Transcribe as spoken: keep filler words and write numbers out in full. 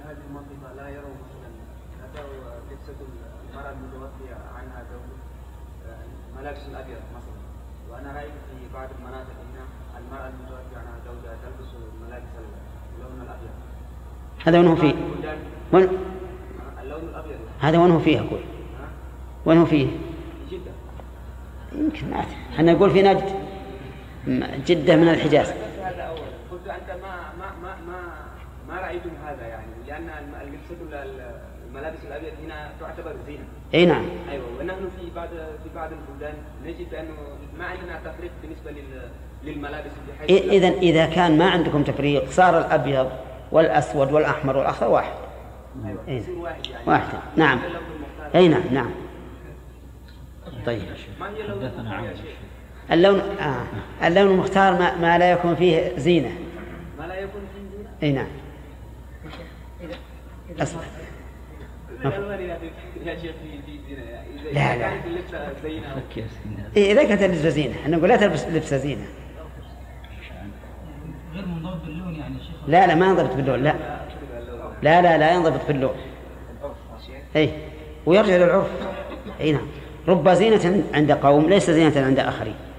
هذه المنطقة لا يروا مثلا هذا لبسة المرأة المتوفية عنها زوج ملابس الأبيض مثلا، وأنا رأيت في بعض المناطق هنا المرأة المتوفية عنها زوجها تلبس ملابس اللون الأبيض. هذا وين هو فيه؟ وين؟ اللون الأبيض هذا وين هو فيه أقول؟ وين هو فيه؟ في جدة. يمكن ما أعرف. احنا نقول في نجد، جدة من الحجاز. هذا أول. قلت أنت ما ما ما ما ما رأيتم هذا يعني، لأن اللبسة الملابس الأبيض هنا تعتبر زينة. أي نعم. أيوة، ونحن في بعض في بعض البلدان نجد أنه ما عندنا تفريق بالنسبة لل للملابس بحيث إذا إذا كان ما عندكم تفريق صار الأبيض والأسود والأحمر والأخضر واحد. أيوة. إيه. واحد يعني. واحد. نعم. أي نعم نعم. طيب. ما هي اللون يا شيخ؟ اللون آه. اللون المختار ما, ما لا يكون فيه زينة. ما لا يكون فيه زينة؟ أي نعم. أصبح. يا شيخ في زينة. لا لا. زينة. إيه إذا كانت اللبسة زينة، إحنا نقول لا تلبس لبسة زينة. غير منضبط باللون يعني شيخ. لا لا ما ينضبط باللون، لا. لا لا لا ينضبط باللون. أي ويرجع للعرف. أي نعم. رب زينة عند قوم ليس زينة عند آخرين.